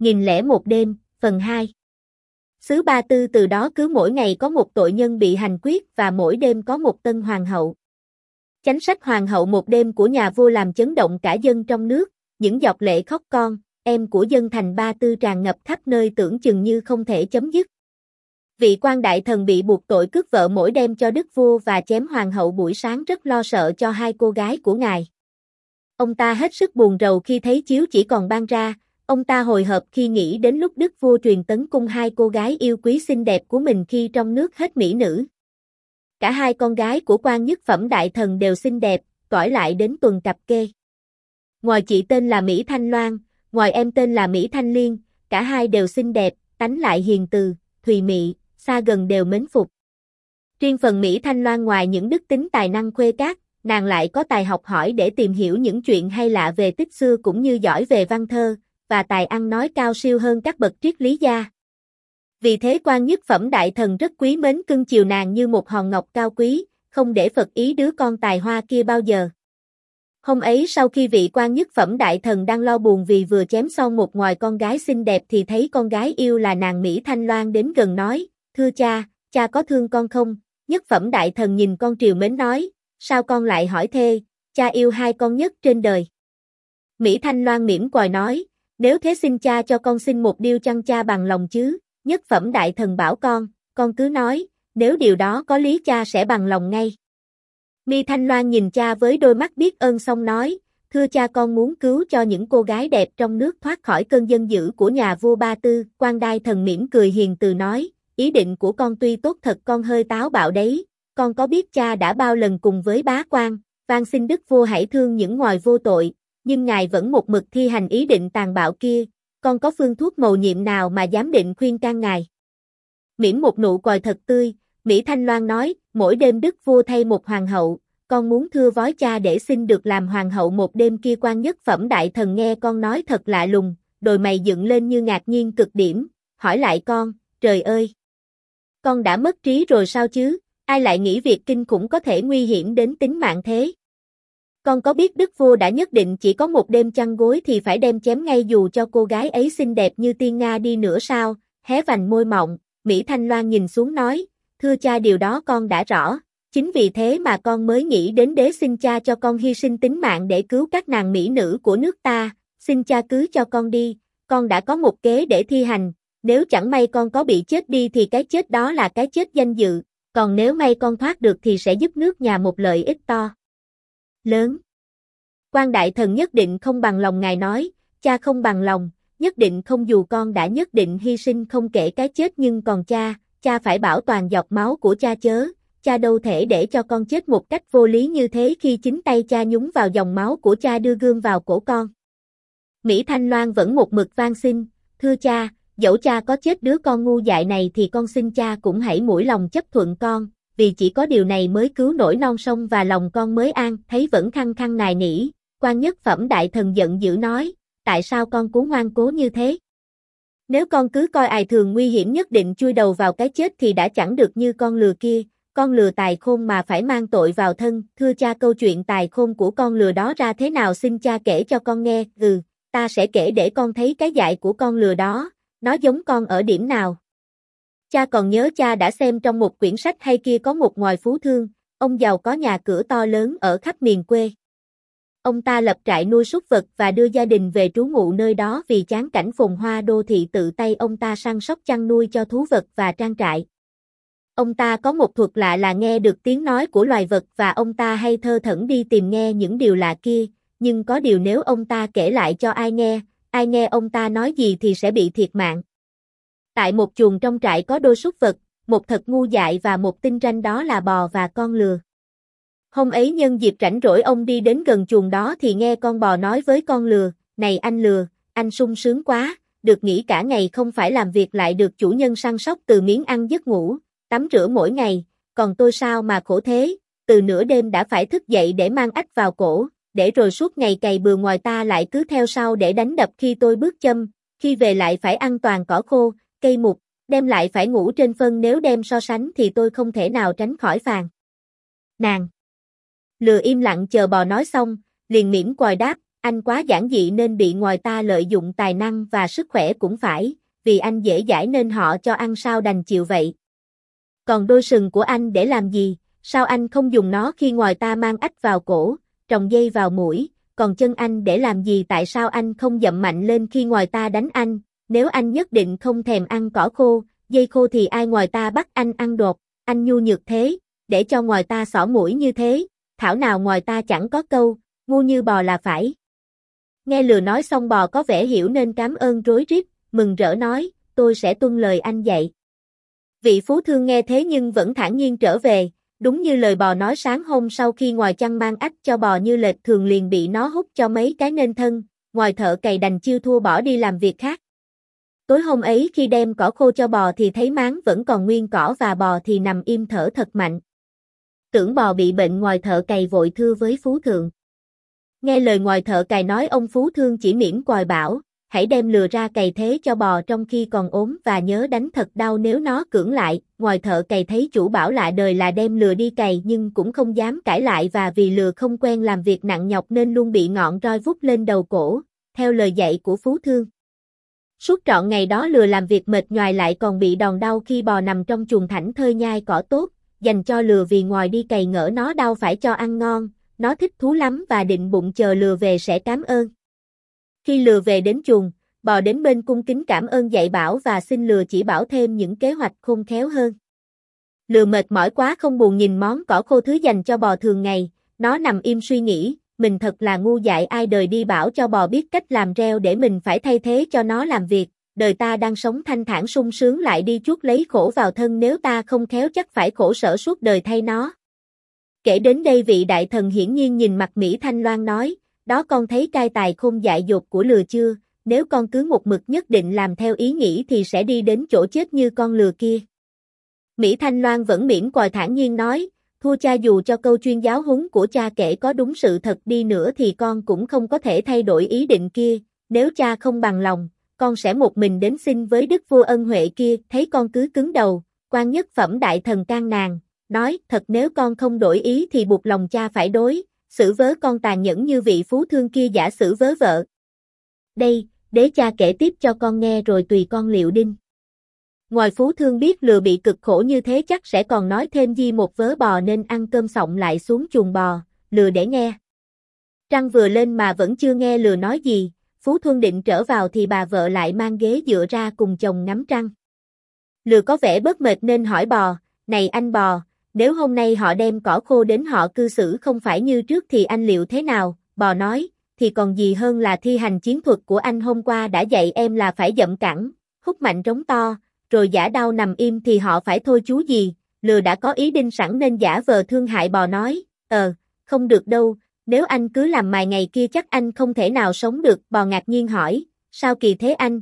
1001 đêm, phần 2. Xứ Ba Tư từ đó cứ mỗi ngày có một tội nhân bị hành quyết và mỗi đêm có một tân hoàng hậu. Chánh sách hoàng hậu một đêm của nhà vua làm chấn động cả dân trong nước, những giọt lệ khóc con, em của dân thành Ba Tư tràn ngập khắp nơi tưởng chừng như không thể chấm dứt. Vị quan đại thần bị buộc tội cướp vợ mỗi đêm cho đức vua và chém hoàng hậu buổi sáng rất lo sợ cho hai cô gái của ngài. Ông ta hết sức buồn rầu khi thấy chiếu chỉ còn ban ra, ông ta hồi hộp khi nghĩ đến lúc đức vua truyền tấn cung hai cô gái yêu quý xinh đẹp của mình khi trong nước hết mỹ nữ. Cả hai con gái của quan nhất phẩm đại thần đều xinh đẹp, cõi lại đến tuần cặp kê. Ngoài chị tên là Mỹ Thanh Loan, ngoài em tên là Mỹ Thanh Liên, cả hai đều xinh đẹp, tánh lại hiền từ, thùy mị, xa gần đều mến phục. Riêng phần Mỹ Thanh Loan ngoài những đức tính tài năng khuê các, nàng lại có tài học hỏi để tìm hiểu những chuyện hay lạ về tích xưa cũng như giỏi về văn thơ, và tài ăn nói cao siêu hơn các bậc triết lý gia. Vì thế quan nhất phẩm đại thần rất quý mến cưng chiều nàng như một hòn ngọc cao quý, không để phật ý đứa con tài hoa kia bao giờ. Hôm ấy sau khi vị quan nhất phẩm đại thần đang lo buồn vì vừa chém xong một ngòi con gái xinh đẹp thì thấy con gái yêu là nàng Mỹ Thanh Loan đến gần nói, thưa cha, cha có thương con không? Nhất phẩm đại thần nhìn con triều mến nói, sao con lại hỏi thê, cha yêu hai con nhất trên đời. Mỹ Thanh Loan mỉm còi nói, nếu thế xin cha cho con xin một điều chăng cha bằng lòng chứ? Nhất phẩm đại thần bảo con cứ nói, nếu điều đó có lý cha sẽ bằng lòng ngay. Mỹ Thanh Loan nhìn cha với đôi mắt biết ơn xong nói, thưa cha con muốn cứu cho những cô gái đẹp trong nước thoát khỏi cơn dân dữ của nhà vua Ba Tư. Quan đại thần mỉm cười hiền từ nói, ý định của con tuy tốt thật con hơi táo bạo đấy, con có biết cha đã bao lần cùng với bá quan, van xin đức vua hãy thương những ngoài vô tội, nhưng ngài vẫn một mực thi hành ý định tàn bạo kia, con có phương thuốc mầu nhiệm nào mà dám định khuyên can ngài. Mỉm một nụ cười thật tươi, Mỹ Thanh Loan nói, mỗi đêm đức vua thay một hoàng hậu, con muốn thưa vói cha để xin được làm hoàng hậu một đêm kia. Quan nhất phẩm đại thần nghe con nói thật lạ lùng, đôi mày dựng lên như ngạc nhiên cực điểm, hỏi lại con, trời ơi! Con đã mất trí rồi sao chứ, ai lại nghĩ việc kinh khủng có thể nguy hiểm đến tính mạng thế? Con có biết đức vua đã nhất định chỉ có một đêm chăn gối thì phải đem chém ngay dù cho cô gái ấy xinh đẹp như tiên Nga đi nữa sao? Hé vành môi mọng, Mỹ Thanh Loan nhìn xuống nói, thưa cha điều đó con đã rõ, chính vì thế mà con mới nghĩ đến đế xin cha cho con hy sinh tính mạng để cứu các nàng mỹ nữ của nước ta, xin cha cứ cho con đi, con đã có một kế để thi hành, nếu chẳng may con có bị chết đi thì cái chết đó là cái chết danh dự, còn nếu may con thoát được thì sẽ giúp nước nhà một lợi ích to lớn. Quan đại thần nhất định không bằng lòng ngài nói, cha không bằng lòng, nhất định không dù con đã nhất định hy sinh không kể cái chết nhưng còn cha phải bảo toàn giọt máu của cha chớ, cha đâu thể để cho con chết một cách vô lý như thế khi chính tay cha nhúng vào dòng máu của cha đưa gươm vào cổ con. Mỹ Thanh Loan vẫn một mực van xin, thưa cha, dẫu cha có chết đứa con ngu dại này thì con xin cha cũng hãy mũi lòng chấp thuận con, vì chỉ có điều này mới cứu nổi non sông và lòng con mới an. Thấy vẫn khăng khăng nài nỉ, quan nhất phẩm đại thần giận dữ nói, tại sao con cố ngoan cố như thế? Nếu con cứ coi ai thường nguy hiểm nhất định chui đầu vào cái chết thì đã chẳng được như con lừa kia, con lừa tài khôn mà phải mang tội vào thân. Thưa cha câu chuyện tài khôn của con lừa đó ra thế nào xin cha kể cho con nghe. Ta sẽ kể để con thấy cái dại của con lừa đó, nó giống con ở điểm nào. Cha còn nhớ cha đã xem trong một quyển sách hay kia có một ngòi phú thương, ông giàu có nhà cửa to lớn ở khắp miền quê. Ông ta lập trại nuôi súc vật và đưa gia đình về trú ngụ nơi đó vì chán cảnh phồn hoa đô thị tự tay ông ta săn sóc chăn nuôi cho thú vật và trang trại. Ông ta có một thuật lạ là nghe được tiếng nói của loài vật và ông ta hay thơ thẩn đi tìm nghe những điều lạ kia, nhưng có điều nếu ông ta kể lại cho ai nghe ông ta nói gì thì sẽ bị thiệt mạng. Tại một chuồng trong trại có đôi súc vật, một thật ngu dại và một tinh ranh đó là bò và con lừa. Hôm ấy nhân dịp rảnh rỗi ông đi đến gần chuồng đó thì nghe con bò nói với con lừa, này anh lừa, anh sung sướng quá, được nghỉ cả ngày không phải làm việc lại được chủ nhân săn sóc từ miếng ăn giấc ngủ, tắm rửa mỗi ngày, còn tôi sao mà khổ thế, từ nửa đêm đã phải thức dậy để mang ách vào cổ, để rồi suốt ngày cày bừa ngoài ta lại cứ theo sau để đánh đập khi tôi bước châm, khi về lại phải ăn toàn cỏ khô, cây mục, đêm lại phải ngủ trên phân nếu đem so sánh thì tôi không thể nào tránh khỏi phàn nàn. Lừa im lặng chờ bò nói xong, liền mỉm còi đáp, anh quá giản dị nên bị ngoài ta lợi dụng tài năng và sức khỏe cũng phải, vì anh dễ dãi nên họ cho ăn sao đành chịu vậy. Còn đôi sừng của anh để làm gì, sao anh không dùng nó khi ngoài ta mang ách vào cổ, trồng dây vào mũi, còn chân anh để làm gì, tại sao anh không dậm mạnh lên khi ngoài ta đánh anh, nếu anh nhất định không thèm ăn cỏ khô, dây khô thì ai ngoài ta bắt anh ăn đột, anh nhu nhược thế, để cho ngoài ta xỏ mũi như thế, thảo nào ngoài ta chẳng có câu, ngu như bò là phải. Nghe lừa nói xong bò có vẻ hiểu nên cảm ơn rối rít, mừng rỡ nói, tôi sẽ tuân lời anh dạy. Vị phú thương nghe thế nhưng vẫn thản nhiên trở về, đúng như lời bò nói sáng hôm sau khi ngoài chăn mang ách cho bò như lệch thường liền bị nó hút cho mấy cái nên thân, ngoài thợ cày đành chiêu thua bỏ đi làm việc khác. Tối hôm ấy khi đem cỏ khô cho bò thì thấy máng vẫn còn nguyên cỏ và bò thì nằm im thở thật mạnh. Tưởng bò bị bệnh ngoài thợ cày vội thưa với phú thượng. Nghe lời ngoài thợ cày nói ông phú thương chỉ mỉm còi bảo, hãy đem lừa ra cày thế cho bò trong khi còn ốm và nhớ đánh thật đau nếu nó cưỡng lại. Ngoài thợ cày thấy chủ bảo lạ đời là đem lừa đi cày nhưng cũng không dám cãi lại và vì lừa không quen làm việc nặng nhọc nên luôn bị ngọn roi vút lên đầu cổ, theo lời dạy của phú thương. Suốt trọn ngày đó lừa làm việc mệt nhoài lại còn bị đòn đau khi bò nằm trong chuồng thảnh thơi nhai cỏ tốt, dành cho lừa vì ngoài đi cày ngỡ nó đau phải cho ăn ngon, nó thích thú lắm và định bụng chờ lừa về sẽ cảm ơn. Khi lừa về đến chuồng, bò đến bên cung kính cảm ơn dạy bảo và xin lừa chỉ bảo thêm những kế hoạch khôn khéo hơn. Lừa mệt mỏi quá không buồn nhìn món cỏ khô thứ dành cho bò thường ngày, nó nằm im suy nghĩ, mình thật là ngu dại ai đời đi bảo cho bò biết cách làm reo để mình phải thay thế cho nó làm việc, đời ta đang sống thanh thản sung sướng lại đi chuốc lấy khổ vào thân nếu ta không khéo chắc phải khổ sở suốt đời thay nó. Kể đến đây vị đại thần hiển nhiên nhìn mặt Mỹ Thanh Loan nói, đó con thấy cai tài khôn dại dột của lừa chưa, nếu con cứ một mực nhất định làm theo ý nghĩ thì sẽ đi đến chỗ chết như con lừa kia. Mỹ Thanh Loan vẫn mỉm còi thản nhiên nói, thua cha dù cho câu chuyên giáo huấn của cha kể có đúng sự thật đi nữa thì con cũng không có thể thay đổi ý định kia, nếu cha không bằng lòng, con sẽ một mình đến xin với đức vua ân huệ kia, thấy con cứ cứng đầu, quan nhất phẩm đại thần can nàng, nói, thật nếu con không đổi ý thì buộc lòng cha phải đối, xử vớ con tàn nhẫn như vị phú thương kia giả xử vớ vợ. Đây, đế cha kể tiếp cho con nghe rồi tùy con liệu đinh. Ngoài phú thương biết lừa bị cực khổ như thế chắc sẽ còn nói thêm di một vớ bò nên ăn cơm xong lại xuống chuồng bò, lừa để nghe. Trăng vừa lên mà vẫn chưa nghe lừa nói gì, phú thương định trở vào thì bà vợ lại mang ghế dựa ra cùng chồng ngắm trăng. Lừa có vẻ bớt mệt nên hỏi bò, này anh bò, nếu hôm nay họ đem cỏ khô đến họ cư xử không phải như trước thì anh liệu thế nào? Bò nói, thì còn gì hơn là thi hành chiến thuật của anh hôm qua đã dạy em là phải dậm cẳng, hút mạnh trống to, rồi giả đau nằm im thì họ phải thôi chú gì, lừa đã có ý đinh sẵn nên giả vờ thương hại bò nói, không được đâu, nếu anh cứ làm mài ngày kia chắc anh không thể nào sống được, bò ngạc nhiên hỏi, sao kỳ thế anh?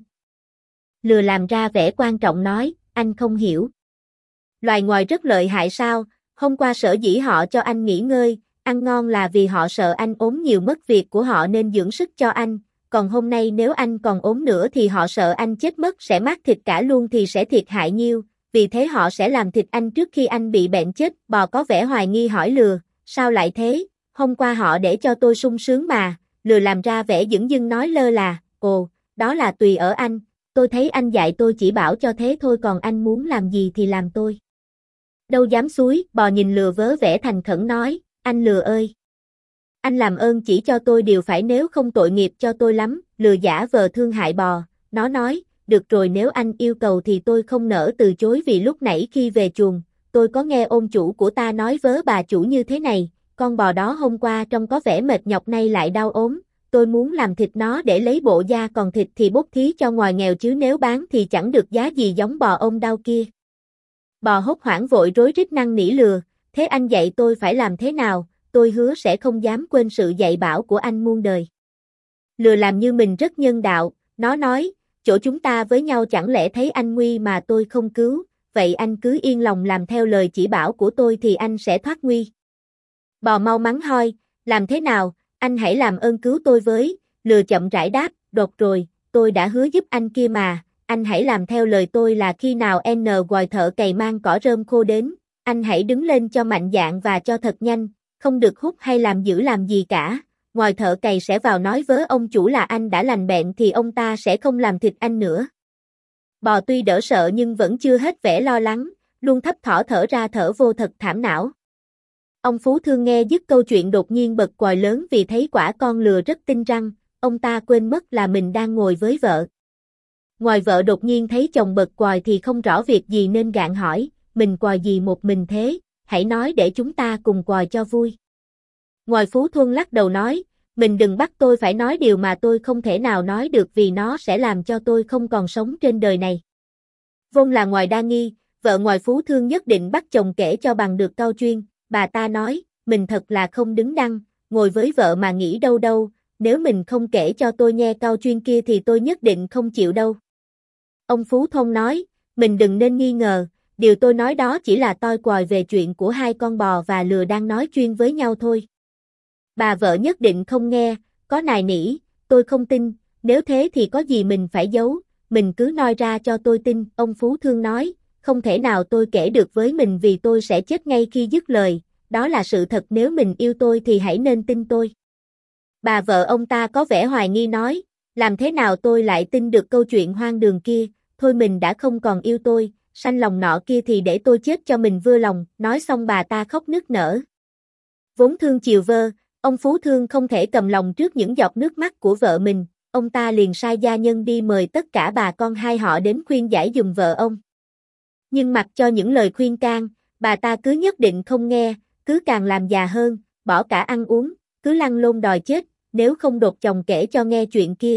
Lừa làm ra vẻ quan trọng nói, anh không hiểu. Loài ngoài rất lợi hại sao, hôm qua sở dĩ họ cho anh nghỉ ngơi, ăn ngon là vì họ sợ anh ốm nhiều mất việc của họ nên dưỡng sức cho anh, còn hôm nay nếu anh còn ốm nữa thì họ sợ anh chết mất sẽ mát thịt cả luôn thì sẽ thiệt hại nhiêu, vì thế họ sẽ làm thịt anh trước khi anh bị bệnh chết. Bò có vẻ hoài nghi hỏi lừa, sao lại thế, hôm qua họ để cho tôi sung sướng mà, lừa làm ra vẻ dửng dưng nói lơ là, ồ, đó là tùy ở anh, tôi thấy anh dạy tôi chỉ bảo cho thế thôi còn anh muốn làm gì thì làm tôi. Đâu dám xúi, bò nhìn lừa vớ vẻ thành khẩn nói, anh lừa ơi. Anh làm ơn chỉ cho tôi điều phải nếu không tội nghiệp cho tôi lắm, lừa giả vờ thương hại bò, nó nói, được rồi nếu anh yêu cầu thì tôi không nỡ từ chối vì lúc nãy khi về chuồng, tôi có nghe ôn chủ của ta nói vớ bà chủ như thế này, con bò đó hôm qua trông có vẻ mệt nhọc nay lại đau ốm, tôi muốn làm thịt nó để lấy bộ da còn thịt thì bốc thí cho ngoài nghèo chứ nếu bán thì chẳng được giá gì giống bò ôm đau kia. Bò hốt hoảng vội rối rít năn nỉ lừa, thế anh dạy tôi phải làm thế nào, tôi hứa sẽ không dám quên sự dạy bảo của anh muôn đời. Lừa làm như mình rất nhân đạo, nó nói, chỗ chúng ta với nhau chẳng lẽ thấy anh nguy mà tôi không cứu, vậy anh cứ yên lòng làm theo lời chỉ bảo của tôi thì anh sẽ thoát nguy. Bò mau mắn hoi, làm thế nào, anh hãy làm ơn cứu tôi với, lừa chậm rãi đáp, đột rồi, tôi đã hứa giúp anh kia mà, anh hãy làm theo lời tôi là khi nào gọi thợ cày mang cỏ rơm khô đến, anh hãy đứng lên cho mạnh dạn và cho thật nhanh, không được hút hay làm dữ làm gì cả, ngoài thợ cày sẽ vào nói với ông chủ là anh đã lành bệnh thì ông ta sẽ không làm thịt anh nữa. Bò tuy đỡ sợ nhưng vẫn chưa hết vẻ lo lắng, luôn thấp thỏm thở ra thở vô thật thảm não. Ông Phú Thương nghe dứt câu chuyện đột nhiên bật còi lớn vì thấy quả con lừa rất tinh răng, ông ta quên mất là mình đang ngồi với vợ. Ngoài vợ đột nhiên thấy chồng bật còi thì không rõ việc gì nên gạn hỏi, mình còi gì một mình thế, hãy nói để chúng ta cùng còi cho vui. Ngoài Phú Thuân lắc đầu nói, mình đừng bắt tôi phải nói điều mà tôi không thể nào nói được vì nó sẽ làm cho tôi không còn sống trên đời này. Vốn là ngoài đa nghi, vợ ngoài Phú Thương nhất định bắt chồng kể cho bằng được câu chuyên, bà ta nói, mình thật là không đứng đắn, ngồi với vợ mà nghĩ đâu đâu, nếu mình không kể cho tôi nghe câu chuyên kia thì tôi nhất định không chịu đâu. Ông Phú Thông nói, mình đừng nên nghi ngờ, điều tôi nói đó chỉ là toi còi về chuyện của hai con bò và lừa đang nói chuyên với nhau thôi. Bà vợ nhất định không nghe, có nài nỉ, tôi không tin, nếu thế thì có gì mình phải giấu, mình cứ nói ra cho tôi tin, ông Phú Thương nói, không thể nào tôi kể được với mình vì tôi sẽ chết ngay khi dứt lời, đó là sự thật nếu mình yêu tôi thì hãy nên tin tôi. Bà vợ ông ta có vẻ hoài nghi nói, làm thế nào tôi lại tin được câu chuyện hoang đường kia, thôi mình đã không còn yêu tôi, sanh lòng nọ kia thì để tôi chết cho mình vừa lòng, nói xong bà ta khóc nức nở. Vốn thương chiều vơ, ông Phú Thương không thể cầm lòng trước những giọt nước mắt của vợ mình, ông ta liền sai gia nhân đi mời tất cả bà con hai họ đến khuyên giải giùm vợ ông. Nhưng mặc cho những lời khuyên can, bà ta cứ nhất định không nghe, cứ càng làm già hơn, bỏ cả ăn uống, cứ lăn lôn đòi chết, nếu không đột chồng kể cho nghe chuyện kia.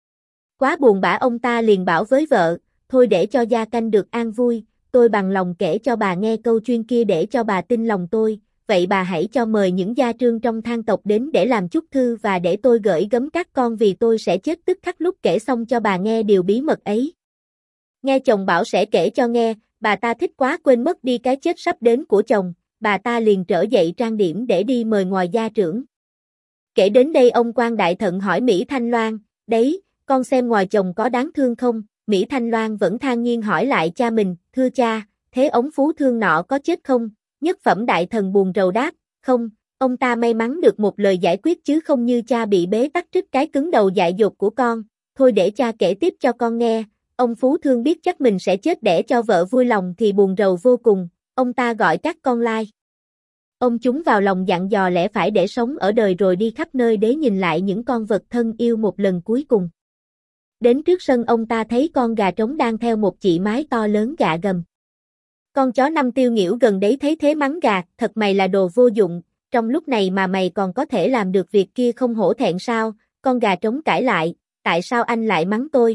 Quá buồn bã ông ta liền bảo với vợ, thôi để cho gia canh được an vui, tôi bằng lòng kể cho bà nghe câu chuyên kia để cho bà tin lòng tôi, vậy bà hãy cho mời những gia trương trong thang tộc đến để làm chúc thư và để tôi gửi gắm các con vì tôi sẽ chết tức khắc lúc kể xong cho bà nghe điều bí mật ấy. Nghe chồng bảo sẽ kể cho nghe, bà ta thích quá quên mất đi cái chết sắp đến của chồng, bà ta liền trở dậy trang điểm để đi mời ngoài gia trưởng. Kể đến đây ông quan đại thận hỏi Mỹ Thanh Loan, đấy, con xem ngoài chồng có đáng thương không? Mỹ Thanh Loan vẫn than nhiên hỏi lại cha mình, thưa cha, thế ông Phú Thương nọ có chết không? Nhất phẩm đại thần buồn rầu đáp, không, ông ta may mắn được một lời giải quyết chứ không như cha bị bế tắc trước cái cứng đầu dại dột của con, thôi để cha kể tiếp cho con nghe. Ông Phú Thương biết chắc mình sẽ chết để cho vợ vui lòng thì buồn rầu vô cùng, ông ta gọi các con lai. Ông chúng vào lòng dặn dò lẽ phải để sống ở đời rồi đi khắp nơi để nhìn lại những con vật thân yêu một lần cuối cùng. Đến trước sân ông ta thấy con gà trống đang theo một chị mái to lớn gạ gầm. Con chó năm tiêu nghĩu gần đấy thấy thế mắng gà, thật mày là đồ vô dụng, trong lúc này mà mày còn có thể làm được việc kia không hổ thẹn sao? Con gà trống cãi lại, tại sao anh lại mắng tôi?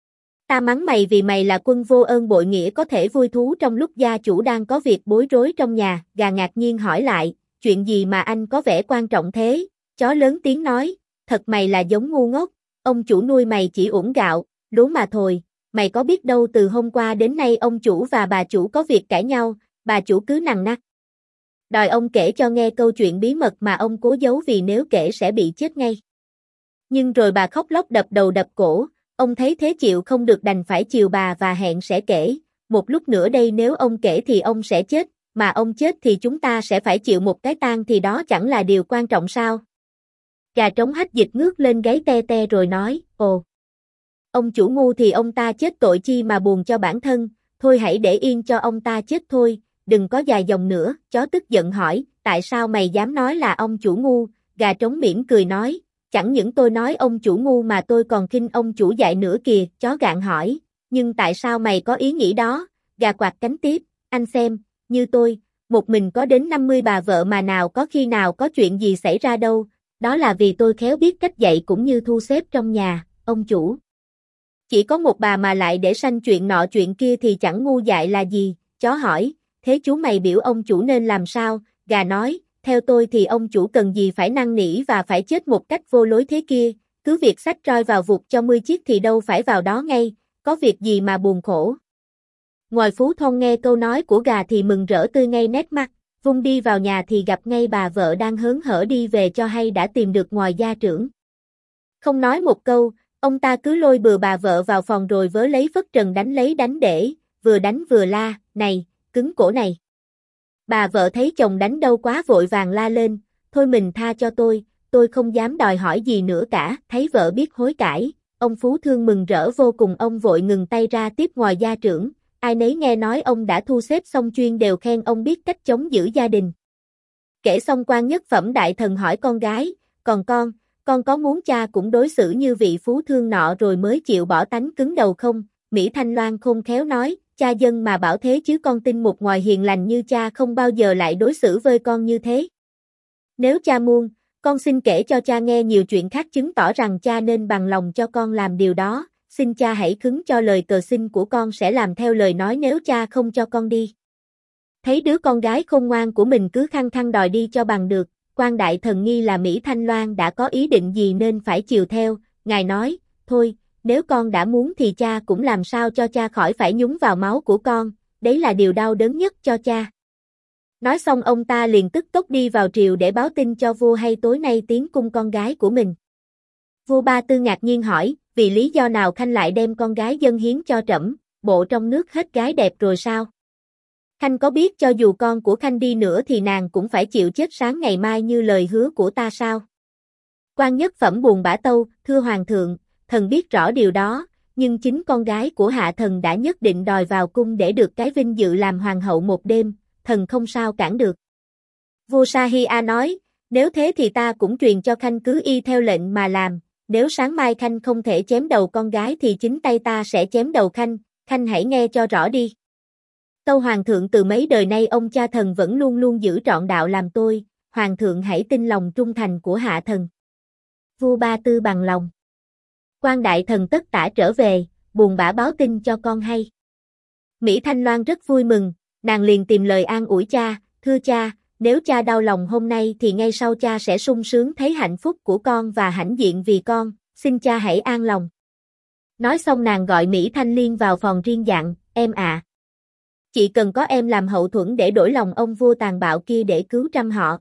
Ta mắng mày vì mày là quân vô ơn bội nghĩa có thể vui thú trong lúc gia chủ đang có việc bối rối trong nhà, gà ngạc nhiên hỏi lại, chuyện gì mà anh có vẻ quan trọng thế? Chó lớn tiếng nói, thật mày là giống ngu ngốc, ông chủ nuôi mày chỉ uổng gạo, lúa mà thôi, mày có biết đâu từ hôm qua đến nay ông chủ và bà chủ có việc cãi nhau, bà chủ cứ nằng nặc đòi ông kể cho nghe câu chuyện bí mật mà ông cố giấu vì nếu kể sẽ bị chết ngay. Nhưng rồi bà khóc lóc đập đầu đập cổ, ông thấy thế chịu không được đành phải chiều bà và hẹn sẽ kể, một lúc nữa đây nếu ông kể thì ông sẽ chết, mà ông chết thì chúng ta sẽ phải chịu một cái tang thì đó chẳng là điều quan trọng sao? Gà trống hách dịch ngước lên gáy te te rồi nói, ồ. Ông chủ ngu thì ông ta chết tội chi mà buồn cho bản thân, thôi hãy để yên cho ông ta chết thôi, đừng có dài dòng nữa, chó tức giận hỏi, tại sao mày dám nói là ông chủ ngu, gà trống mỉm cười nói, chẳng những tôi nói ông chủ ngu mà tôi còn khinh ông chủ dại nữa kìa, chó gạn hỏi, nhưng tại sao mày có ý nghĩ đó, gà quạt cánh tiếp, anh xem, như tôi, một mình có đến 50 bà vợ mà nào có khi nào có chuyện gì xảy ra đâu, đó là vì tôi khéo biết cách dạy cũng như thu xếp trong nhà, ông chủ. Chỉ có một bà mà lại để sanh chuyện nọ chuyện kia thì chẳng ngu dại là gì, chó hỏi, thế chú mày biểu ông chủ nên làm sao, gà nói, theo tôi thì ông chủ cần gì phải năn nỉ và phải chết một cách vô lối thế kia, cứ việc xách roi vào vụt cho 10 chiếc thì đâu phải vào đó ngay, có việc gì mà buồn khổ. Ngoài Phú Thông nghe câu nói của gà thì mừng rỡ tươi ngay nét mặt, vung đi vào nhà thì gặp ngay bà vợ đang hớn hở đi về cho hay đã tìm được ngoài gia trưởng. Không nói một câu, ông ta cứ lôi bừa bà vợ vào phòng rồi vớ lấy phất trần đánh lấy đánh để, vừa đánh vừa la, này, cứng cổ này. Bà vợ thấy chồng đánh đâu quá vội vàng la lên, thôi mình tha cho tôi không dám đòi hỏi gì nữa cả. Thấy vợ biết hối cải, ông Phú Thương mừng rỡ vô cùng, ông vội ngừng tay ra tiếp ngồi gia trưởng. Ai nấy nghe nói ông đã thu xếp xong chuyên đều khen ông biết cách chống giữ gia đình. Kể xong quan nhất phẩm đại thần hỏi con gái, còn con có muốn cha cũng đối xử như vị Phú Thương nọ rồi mới chịu bỏ tánh cứng đầu không? Mỹ Thanh Loan khôn khéo nói, cha dân mà bảo thế chứ con tin một ngoài hiền lành như cha không bao giờ lại đối xử với con như thế. Nếu cha muốn, con xin kể cho cha nghe nhiều chuyện khác chứng tỏ rằng cha nên bằng lòng cho con làm điều đó, xin cha hãy khứng cho lời cờ xin của con sẽ làm theo lời nói nếu cha không cho con đi. Thấy đứa con gái khôn ngoan của mình cứ khăng khăng đòi đi cho bằng được, quan đại thần nghi là Mỹ Thanh Loan đã có ý định gì nên phải chiều theo, ngài nói, thôi, nếu con đã muốn thì cha cũng làm sao cho cha khỏi phải nhúng vào máu của con, đấy là điều đau đớn nhất cho cha. Nói xong ông ta liền tức tốc đi vào triều để báo tin cho vua hay tối nay tiến cung con gái của mình. Vua Ba Tư ngạc nhiên hỏi, vì lý do nào Khanh lại đem con gái dâng hiến cho trẫm, bộ trong nước hết gái đẹp rồi sao? Khanh có biết cho dù con của Khanh đi nữa thì nàng cũng phải chịu chết sáng ngày mai như lời hứa của ta sao? Quan nhất phẩm buồn bã tâu, thưa hoàng thượng, thần biết rõ điều đó, nhưng chính con gái của hạ thần đã nhất định đòi vào cung để được cái vinh dự làm hoàng hậu một đêm, thần không sao cản được. Vua Sahia nói, nếu thế thì ta cũng truyền cho Khanh cứ y theo lệnh mà làm, nếu sáng mai Khanh không thể chém đầu con gái thì chính tay ta sẽ chém đầu Khanh, Khanh hãy nghe cho rõ đi. Tâu hoàng thượng, từ mấy đời nay ông cha thần vẫn luôn luôn giữ trọn đạo làm tôi, hoàng thượng hãy tin lòng trung thành của hạ thần. Vua Ba Tư bằng lòng. Quan đại thần tất tả trở về, buồn bã báo tin cho con hay. Mỹ Thanh Loan rất vui mừng, nàng liền tìm lời an ủi cha, thưa cha, nếu cha đau lòng hôm nay thì ngay sau cha sẽ sung sướng thấy hạnh phúc của con và hãnh diện vì con, xin cha hãy an lòng. Nói xong nàng gọi Mỹ Thanh Liên vào phòng riêng dặn, em ạ. Chị cần có em làm hậu thuẫn để đổi lòng ông vua tàn bạo kia để cứu trăm họ.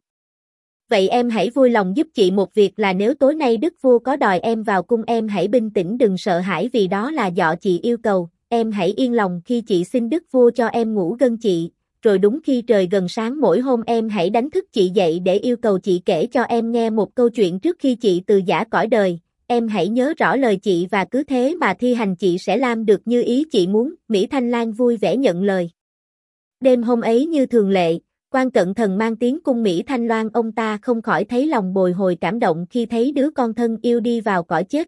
Vậy em hãy vui lòng giúp chị một việc là nếu tối nay đức vua có đòi em vào cung em hãy bình tĩnh đừng sợ hãi vì đó là dọ chị yêu cầu, em hãy yên lòng khi chị xin đức vua cho em ngủ gần chị, rồi đúng khi trời gần sáng mỗi hôm em hãy đánh thức chị dậy để yêu cầu chị kể cho em nghe một câu chuyện trước khi chị từ giã cõi đời, em hãy nhớ rõ lời chị và cứ thế mà thi hành chị sẽ làm được như ý chị muốn, Mỹ Thanh Lan vui vẻ nhận lời. Đêm hôm ấy như thường lệ, quan cận thần mang tiếng cung Mỹ Thanh Loan ông ta không khỏi thấy lòng bồi hồi cảm động khi thấy đứa con thân yêu đi vào cõi chết.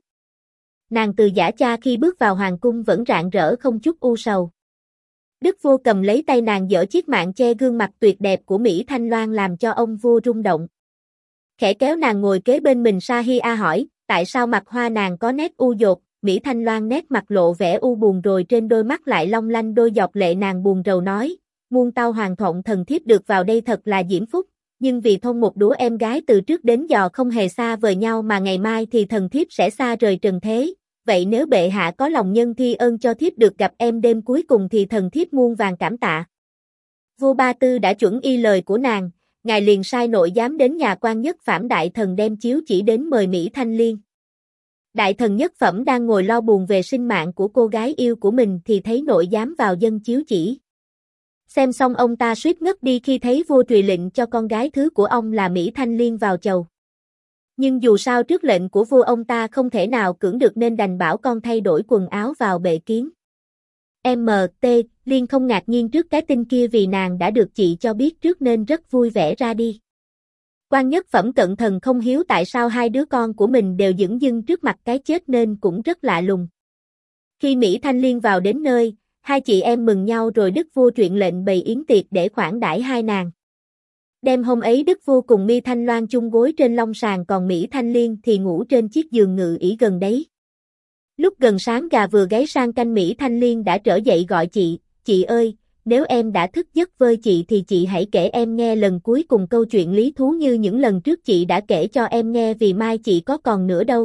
Nàng từ giã cha khi bước vào hoàng cung vẫn rạng rỡ không chút u sầu. Đức vua cầm lấy tay nàng dở chiếc mạng che gương mặt tuyệt đẹp của Mỹ Thanh Loan làm cho ông vua rung động. Khẽ kéo nàng ngồi kế bên mình Sahia hỏi, tại sao mặt hoa nàng có nét u dột, Mỹ Thanh Loan nét mặt lộ vẻ u buồn rồi trên đôi mắt lại long lanh đôi giọt lệ nàng buồn rầu nói, muôn tao hoàng thượng thần thiếp được vào đây thật là diễm phúc, nhưng vì thông một đứa em gái từ trước đến giờ không hề xa vời nhau mà ngày mai thì thần thiếp sẽ xa rời trần thế, vậy nếu bệ hạ có lòng nhân thi ơn cho thiếp được gặp em đêm cuối cùng thì thần thiếp muôn vàn cảm tạ. Vua Ba Tư đã chuẩn y lời của nàng, ngài liền sai nội giám đến nhà quan nhất phẩm đại thần đem chiếu chỉ đến mời Mỹ Thanh Liên. Đại thần nhất phẩm đang ngồi lo buồn về sinh mạng của cô gái yêu của mình thì thấy nội giám vào dâng chiếu chỉ. Xem xong ông ta suýt ngất đi khi thấy vua truyền lệnh cho con gái thứ của ông là Mỹ Thanh Liên vào chầu. Nhưng dù sao trước lệnh của vua ông ta không thể nào cưỡng được nên đành bảo con thay đổi quần áo vào bệ kiến. M.T. Liên không ngạc nhiên trước cái tin kia vì nàng đã được chị cho biết trước nên rất vui vẻ ra đi. Quan nhất phẩm cận thần không hiếu tại sao hai đứa con của mình đều dửng dưng trước mặt cái chết nên cũng rất lạ lùng. Khi Mỹ Thanh Liên vào đến nơi, hai chị em mừng nhau rồi đức vua truyền lệnh bày yến tiệc để khoản đãi hai nàng. Đêm hôm ấy đức vua cùng Mi Thanh Loan chung gối trên long sàng còn Mỹ Thanh Liên thì ngủ trên chiếc giường ngự ỷ gần đấy. Lúc gần sáng gà vừa gáy sang canh Mỹ Thanh Liên đã trở dậy gọi chị ơi, nếu em đã thức giấc với chị thì chị hãy kể em nghe lần cuối cùng câu chuyện lý thú như những lần trước chị đã kể cho em nghe vì mai chị có còn nữa đâu.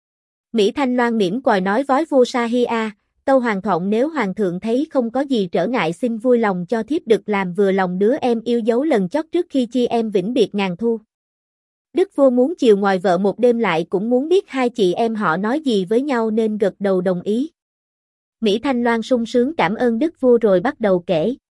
Mỹ Thanh Loan mỉm còi nói với vua Sahia, tâu hoàng thượng nếu hoàng thượng thấy không có gì trở ngại xin vui lòng cho thiếp được làm vừa lòng đứa em yêu dấu lần chót trước khi chi em vĩnh biệt ngàn thu. Đức vua muốn chiều ngòi vợ một đêm lại cũng muốn biết hai chị em họ nói gì với nhau nên gật đầu đồng ý. Mỹ Thanh Loan sung sướng cảm ơn đức vua rồi bắt đầu kể.